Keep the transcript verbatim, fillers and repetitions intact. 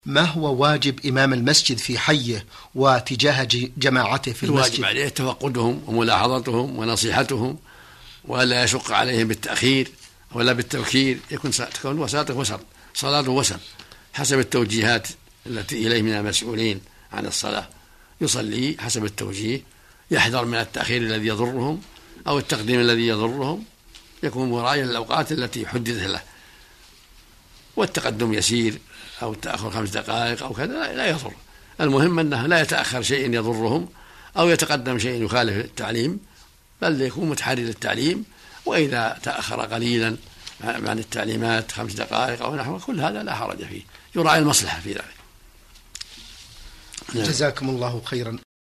ما هو واجب إمام المسجد في حيه وتجاه جماعته في المسجد؟ الواجب عليه تفقدهم وملاحظتهم ونصيحتهم، ولا يشق عليهم بالتأخير ولا بالتبكير، يكون تكون وساطه وسط، صلاته وسط حسب التوجيهات التي إليه من المسؤولين عن الصلاة، يصلي حسب التوجيه، يحذر من التأخير الذي يضرهم أو التقديم الذي يضرهم، يكون مراعيا الأوقات التي حددت له، والتقدم يسير أو التأخر خمس دقائق أو كذا لا يضر، المهم أنه لا يتأخر شيء يضرهم أو يتقدم شيء يخالف التعليم، بل يكون متحري للتعليم، وإذا تأخر قليلا عن التعليمات خمس دقائق أو نحو كل هذا لا حرج فيه، يراعي المصلحة في ذلك. جزاكم الله خيرا.